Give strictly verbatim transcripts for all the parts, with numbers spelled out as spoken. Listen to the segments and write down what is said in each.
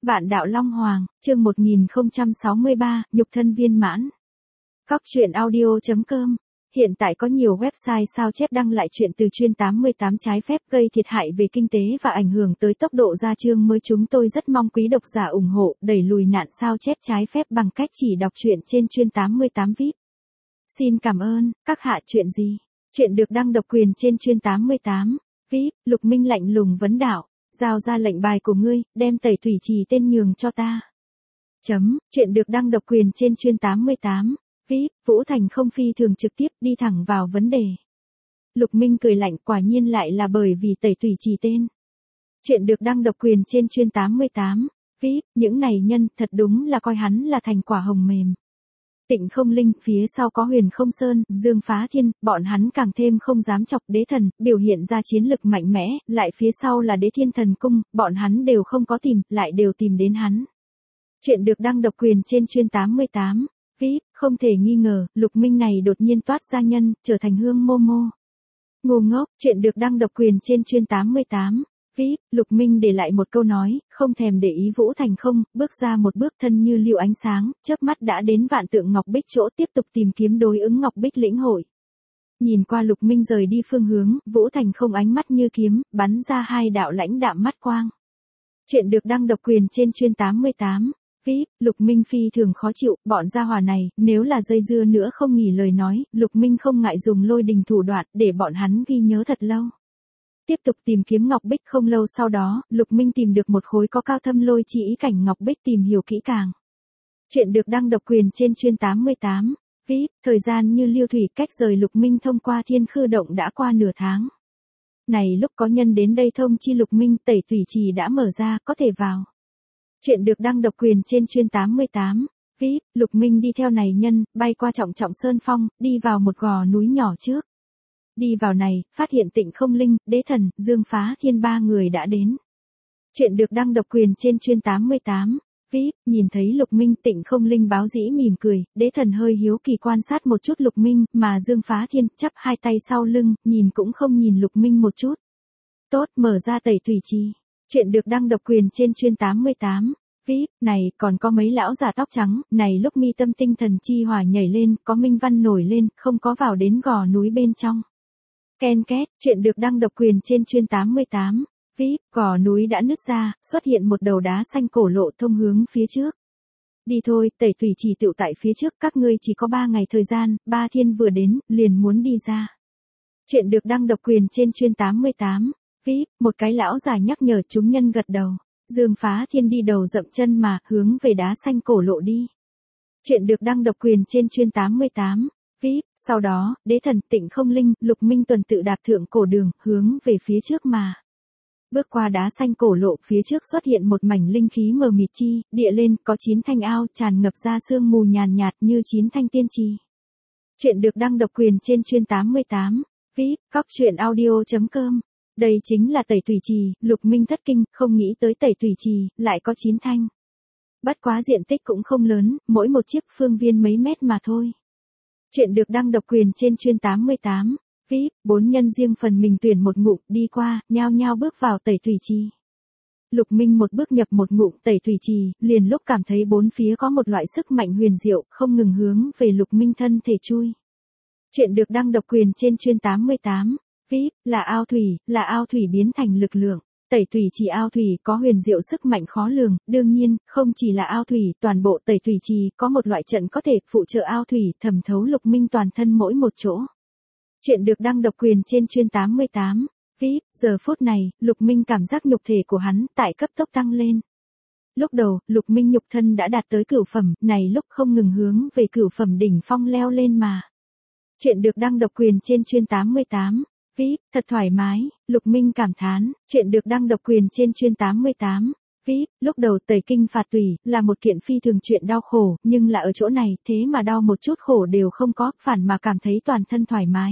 Vạn đạo Long Hoàng, chương một nghìn không trăm sáu mươi ba, nhục thân viên mãn. Góc truyện audio chấm com. Hiện tại có nhiều website sao chép đăng lại chuyện từ chuyên tám mươi tám trái phép gây thiệt hại về kinh tế và ảnh hưởng tới tốc độ ra chương mới. Chúng tôi rất mong quý độc giả ủng hộ, đẩy lùi nạn sao chép trái phép bằng cách chỉ đọc truyện trên chuyên tám mươi tám vi ai pi. Xin cảm ơn, các hạ. Chuyện gì? Chuyện được đăng độc quyền trên chuyên tám mươi tám vi ai pi. Lục Minh lạnh lùng vấn đạo. Giao ra lệnh bài của ngươi, đem tẩy thủy trì tên nhường cho ta. Chấm, chuyện được đăng độc quyền trên chuyên tám mươi tám vi ai pi. Vũ Thành không phi thường trực tiếp đi thẳng vào vấn đề. Lục Minh cười lạnh, quả nhiên lại là bởi vì tẩy thủy trì tên. Chuyện được đăng độc quyền trên chuyên tám mươi tám vi ai pi. Những này nhân thật đúng là coi hắn là thành quả hồng mềm. Tịnh Không Linh, phía sau có Huyền Không Sơn, Dương Phá Thiên, bọn hắn càng thêm không dám chọc Đế Thần, biểu hiện ra chiến lực mạnh mẽ, lại phía sau là Đế Thiên Thần Cung, bọn hắn đều không có tìm, lại đều tìm đến hắn. Chuyện được đăng độc quyền trên chuyên tám mươi tám vi ai pi. Không thể nghi ngờ, Lục Minh này đột nhiên toát ra nhân, trở thành Hương Mô Mô. Ngu ngốc. Chuyện được đăng độc quyền trên chuyên tám mươi tám vi ai pi. Lục Minh để lại một câu nói, không thèm để ý Vũ Thành không, bước ra một bước, thân như lưu ánh sáng, chớp mắt đã đến Vạn Tượng Ngọc Bích chỗ, tiếp tục tìm kiếm đối ứng Ngọc Bích lĩnh hội. Nhìn qua Lục Minh rời đi phương hướng, Vũ Thành không ánh mắt như kiếm, bắn ra hai đạo lãnh đạm mắt quang. Chuyện được đăng độc quyền trên chuyên tám mươi tám vi ai pi. Lục Minh phi thường khó chịu, bọn gia hỏa này, nếu là dây dưa nữa không nghỉ lời nói, Lục Minh không ngại dùng lôi đình thủ đoạn để bọn hắn ghi nhớ thật lâu. Tiếp tục tìm kiếm Ngọc Bích, không lâu sau đó, Lục Minh tìm được một khối có cao thâm lôi chi ý cảnh Ngọc Bích, tìm hiểu kỹ càng. Chuyện được đăng độc quyền trên chuyên tám mươi tám vi ai pi. Thời gian như lưu thủy, cách rời Lục Minh thông qua Thiên Khư Động đã qua nửa tháng. Này lúc có nhân đến đây thông chi Lục Minh, tẩy thủy trì đã mở ra, có thể vào. Chuyện được đăng độc quyền trên chuyên tám mươi tám vi ai pi. Lục Minh đi theo này nhân, bay qua Trọng Trọng Sơn Phong, đi vào một gò núi nhỏ trước. Đi vào này, phát hiện Tịnh Không Linh, Đế Thần, Dương Phá Thiên ba người đã đến. Chuyện được đăng độc quyền trên chuyên tám mươi tám vi ai pi. Nhìn thấy Lục Minh, Tịnh Không Linh báo dĩ mỉm cười, Đế Thần hơi hiếu kỳ quan sát một chút Lục Minh, mà Dương Phá Thiên chắp hai tay sau lưng, nhìn cũng không nhìn Lục Minh một chút. Tốt, mở ra tẩy thủy trì. Chuyện được đăng độc quyền trên chuyên tám mươi tám vi ai pi. Này, còn có mấy lão già tóc trắng, này lúc mi tâm tinh thần chi hỏa nhảy lên, có minh văn nổi lên, không có vào đến gò núi bên trong. Ken két. Chuyện được đăng độc quyền trên chuyên tám mươi tám vi ai pi. Gò núi đã nứt ra, xuất hiện một đầu đá xanh cổ lộ thông hướng phía trước. Đi thôi, tẩy thủy trì tựu tại phía trước, các ngươi chỉ có ba ngày thời gian, Ba Thiên vừa đến, liền muốn đi ra. Chuyện được đăng độc quyền trên chuyên tám mươi tám vi ai pi. Một cái lão già nhắc nhở, chúng nhân gật đầu. Dương Phá Thiên đi đầu dậm chân mà, hướng về đá xanh cổ lộ đi. Chuyện được đăng độc quyền trên chuyên tám mươi tám vi ai pi. Sau đó, Đế Thần, Tịnh Không Linh, Lục Minh tuần tự đạp thượng cổ đường, hướng về phía trước mà. Bước qua đá xanh cổ lộ, phía trước xuất hiện một mảnh linh khí mờ mịt chi, địa lên, có chín thanh ao tràn ngập ra sương mù nhàn nhạt như chín thanh tiên trì. Chuyện được đăng độc quyền trên chuyên tám mươi tám vi ai pi. Góc truyện audio chấm com. Đây chính là tẩy thủy trì, Lục Minh thất kinh, không nghĩ tới tẩy thủy trì, lại có chín thanh. Bất quá diện tích cũng không lớn, mỗi một chiếc phương viên mấy mét mà thôi. Chuyện được đăng độc quyền trên chuyên tám mươi tám vi ai pi. Bốn nhân riêng phần mình tuyển một ngụm, đi qua, nhao nhao bước vào tẩy thủy trì. Lục Minh một bước nhập một ngụm tẩy thủy trì, liền lúc cảm thấy bốn phía có một loại sức mạnh huyền diệu, không ngừng hướng về Lục Minh thân thể chui. Chuyện được đăng độc quyền trên chuyên tám mươi tám vi ai pi. Là ao thủy, là ao thủy biến thành lực lượng. Tẩy thủy trì ao thủy có huyền diệu sức mạnh khó lường, đương nhiên, không chỉ là ao thủy, toàn bộ tẩy thủy trì có một loại trận có thể phụ trợ ao thủy, thẩm thấu Lục Minh toàn thân mỗi một chỗ. Chuyện được đăng độc quyền trên chuyên tám mươi tám vi ai pi. Giờ phút này, Lục Minh cảm giác nhục thể của hắn tại cấp tốc tăng lên. Lúc đầu, Lục Minh nhục thân đã đạt tới cửu phẩm, này lúc không ngừng hướng về cửu phẩm đỉnh phong leo lên mà. Chuyện được đăng độc quyền trên chuyên tám mươi tám vi ai pi. Thật thoải mái, Lục Minh cảm thán. Chuyện được đăng độc quyền trên chuyên tám mươi tám vi ai pi. Lúc đầu tẩy kinh phạt tủy là một kiện phi thường chuyện đau khổ, nhưng là ở chỗ này, thế mà đau một chút khổ đều không có, phản mà cảm thấy toàn thân thoải mái.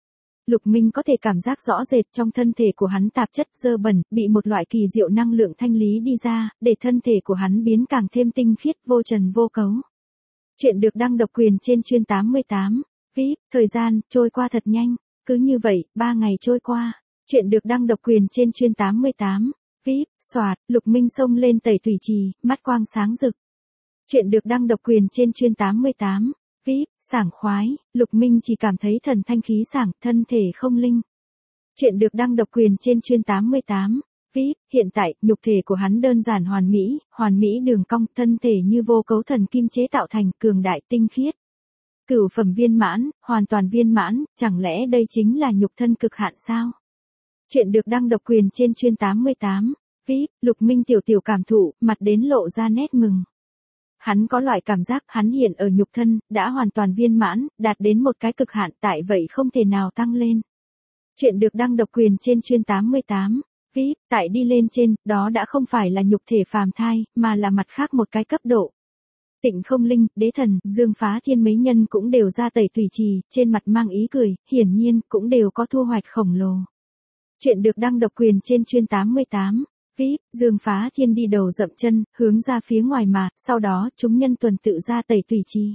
Lục Minh có thể cảm giác rõ rệt trong thân thể của hắn tạp chất dơ bẩn, bị một loại kỳ diệu năng lượng thanh lý đi ra, để thân thể của hắn biến càng thêm tinh khiết, vô trần vô cấu. Chuyện được đăng độc quyền trên chuyên tám mươi tám vi ai pi. Thời gian trôi qua thật nhanh. Cứ như vậy, ba ngày trôi qua. Chuyện được đăng độc quyền trên chuyên tám mươi tám vê i pê, soạt, Lục Minh xông lên tẩy tùy trì, mắt quang sáng rực. Chuyện được đăng độc quyền trên chuyên tám mươi tám. vê i pê, sảng khoái, Lục Minh chỉ cảm thấy thần thanh khí sảng, thân thể không linh. Chuyện được đăng độc quyền trên chuyên tám mươi tám. vê i pê, hiện tại, nhục thể của hắn đơn giản hoàn mỹ, hoàn mỹ đường cong, thân thể như vô cấu thần kim chế tạo thành, cường đại tinh khiết. Cửu phẩm viên mãn, hoàn toàn viên mãn, chẳng lẽ đây chính là nhục thân cực hạn sao? Chuyện được đăng độc quyền trên chuyên tám mươi tám. vê i pê, Lục Minh tiểu tiểu cảm thụ, mặt đến lộ ra nét mừng. Hắn có loại cảm giác hắn hiện ở nhục thân, đã hoàn toàn viên mãn, đạt đến một cái cực hạn, tại vậy không thể nào tăng lên. Chuyện được đăng độc quyền trên chuyên tám mươi tám. vê i pê, tại đi lên trên, đó đã không phải là nhục thể phàm thai, mà là mặt khác một cái cấp độ. Tịnh Không Linh, Đế Thần, Dương Phá Thiên mấy nhân cũng đều ra tẩy tùy trì, trên mặt mang ý cười, hiển nhiên, cũng đều có thu hoạch khổng lồ. Chuyện được đăng độc quyền trên chuyên tám mươi tám. vê i pê, Dương Phá Thiên đi đầu dậm chân, hướng ra phía ngoài mà, sau đó, chúng nhân tuần tự ra tẩy tùy trì.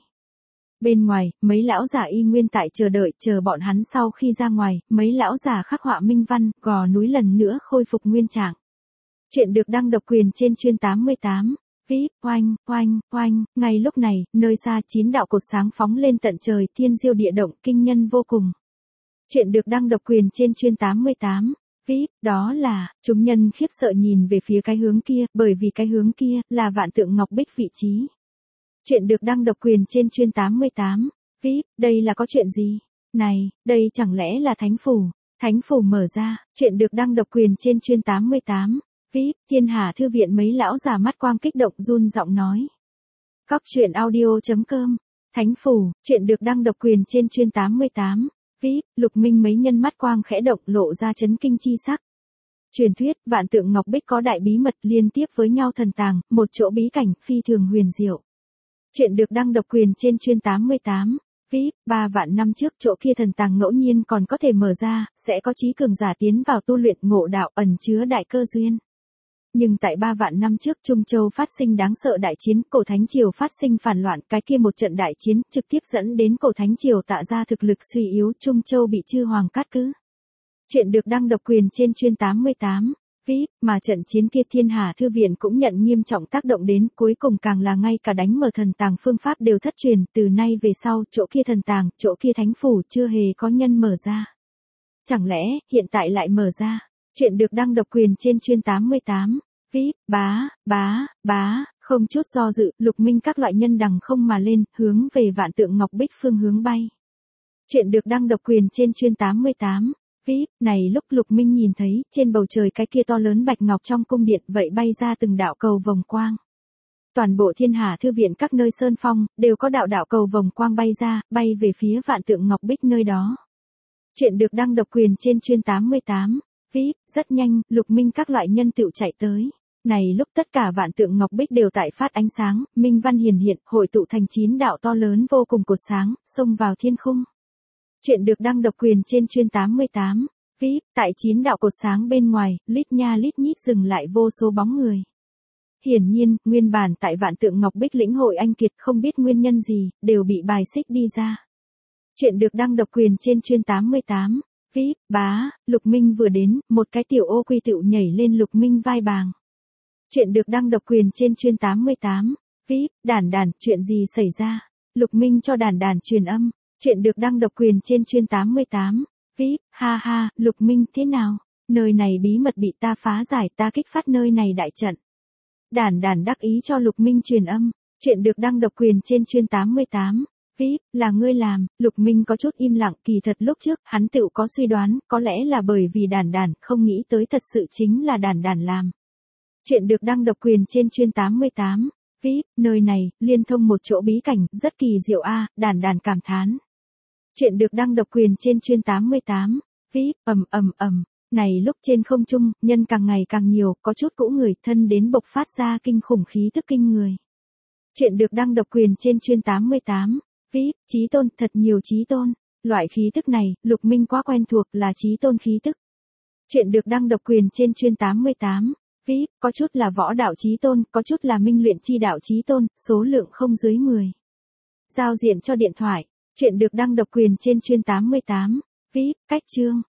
Bên ngoài, mấy lão giả y nguyên tại chờ đợi, chờ bọn hắn sau khi ra ngoài, mấy lão giả khắc họa minh văn, gò núi lần nữa khôi phục nguyên trạng. Chuyện được đăng độc quyền trên chuyên tám mươi tám. vê i pê, oanh, oanh, oanh, ngay lúc này, nơi xa chín đạo cột sáng phóng lên tận trời, thiên diêu địa động, kinh nhân vô cùng. Chuyện được đăng độc quyền trên chuyên tám mươi tám. vê i pê, đó là, chúng nhân khiếp sợ nhìn về phía cái hướng kia, bởi vì cái hướng kia, là Vạn Tượng Ngọc Bích vị trí. Chuyện được đăng độc quyền trên chuyên tám mươi tám. vê i pê, đây là có chuyện gì? Này, đây chẳng lẽ là thánh phủ? Thánh phủ mở ra, chuyện được đăng độc quyền trên chuyên tám mươi tám. vê i pê, Thiên Hà Thư viện mấy lão già mắt quang kích động run giọng nói. Cóc truyện audio chấm com. Thánh phủ, chuyện được đăng độc quyền trên chuyên tám mươi tám. vê i pê, Lục Minh mấy nhân mắt quang khẽ động lộ ra chấn kinh chi sắc. Truyền thuyết, Vạn Tượng Ngọc Bích có đại bí mật liên tiếp với nhau thần tàng, một chỗ bí cảnh phi thường huyền diệu. Chuyện được đăng độc quyền trên chuyên tám mươi tám. vê i pê, ba vạn năm trước chỗ kia thần tàng ngẫu nhiên còn có thể mở ra, sẽ có chí cường giả tiến vào tu luyện ngộ đạo ẩn chứa đại cơ duyên. Nhưng tại ba vạn năm trước Trung Châu phát sinh đáng sợ đại chiến, cổ Thánh Triều phát sinh phản loạn, cái kia một trận đại chiến trực tiếp dẫn đến cổ Thánh Triều tạ ra thực lực suy yếu, Trung Châu bị chư hoàng cát cứ. Chuyện được đăng độc quyền trên chuyên tám mươi tám. vê i pê, mà trận chiến kia Thiên Hà Thư viện cũng nhận nghiêm trọng tác động đến, cuối cùng càng là ngay cả đánh mở thần tàng phương pháp đều thất truyền, từ nay về sau, chỗ kia thần tàng, chỗ kia thánh phủ chưa hề có nhân mở ra. Chẳng lẽ, hiện tại lại mở ra? Chuyện được đăng độc quyền trên chuyên tám mươi tám. vê i pê, bá, bá, bá, không chút do dự, Lục Minh các loại nhân đằng không mà lên, hướng về Vạn Tượng Ngọc Bích phương hướng bay. Chuyện được đăng độc quyền trên chuyên tám mươi tám. vê i pê, này lúc Lục Minh nhìn thấy, trên bầu trời cái kia to lớn bạch ngọc trong cung điện, vậy bay ra từng đạo cầu vòng quang. Toàn bộ Thiên Hà Thư viện các nơi sơn phong, đều có đạo đạo cầu vòng quang bay ra, bay về phía Vạn Tượng Ngọc Bích nơi đó. Chuyện được đăng độc quyền trên chuyên tám mươi tám. vê i pê, rất nhanh, Lục Minh các loại nhân tựu chạy tới. Này lúc tất cả Vạn Tượng Ngọc Bích đều tại phát ánh sáng, minh văn hiển hiện, hội tụ thành chín đạo to lớn vô cùng cột sáng, xông vào thiên khung. Chuyện được đăng độc quyền trên chuyên tám mươi tám. vê i pê, tại chín đạo cột sáng bên ngoài, lít nha lít nhít dừng lại vô số bóng người. Hiển nhiên, nguyên bản tại Vạn Tượng Ngọc Bích lĩnh hội anh kiệt không biết nguyên nhân gì, đều bị bài xích đi ra. Chuyện được đăng độc quyền trên chuyên tám mươi tám. vê i pê, bá, Lục Minh vừa đến, một cái tiểu ô quy tựu nhảy lên Lục Minh vai bàng. Chuyện được đăng độc quyền trên chuyên tám mươi tám. vê i pê, đàn đàn, chuyện gì xảy ra? Lục Minh cho đàn đàn truyền âm. Chuyện được đăng độc quyền trên chuyên tám mươi tám. vê i pê, ha ha, Lục Minh thế nào? Nơi này bí mật bị ta phá giải, ta kích phát nơi này đại trận. Đàn đàn đắc ý cho Lục Minh truyền âm. Chuyện được đăng độc quyền trên chuyên tám mươi tám. vê i pê, là ngươi làm, Lục Minh có chút im lặng, kỳ thật lúc trước, hắn tựu có suy đoán, có lẽ là bởi vì đàn đàn, không nghĩ tới thật sự chính là đàn đàn làm. Chuyện được đăng độc quyền trên chuyên tám mươi tám. vê i pê, nơi này, liên thông một chỗ bí cảnh, rất kỳ diệu a, đàn đàn cảm thán. Chuyện được đăng độc quyền trên chuyên tám mươi tám. vê i pê, ầm ầm ầm, này lúc trên không trung, nhân càng ngày càng nhiều, có chút cũ người thân đến bộc phát ra kinh khủng khí tức kinh người. Chuyện được đăng độc quyền trên chuyên tám mươi tám. vê i pê, chí tôn, thật nhiều chí tôn. Loại khí tức này, Lục Minh quá quen thuộc là chí tôn khí tức. Chuyện được đăng độc quyền trên chuyên tám mươi tám. vê i pê, có chút là võ đạo chí tôn, có chút là minh luyện chi đạo chí tôn, số lượng không dưới mười. Giao diện cho điện thoại. Chuyện được đăng độc quyền trên chuyên tám mươi tám. vê i pê, cách chương.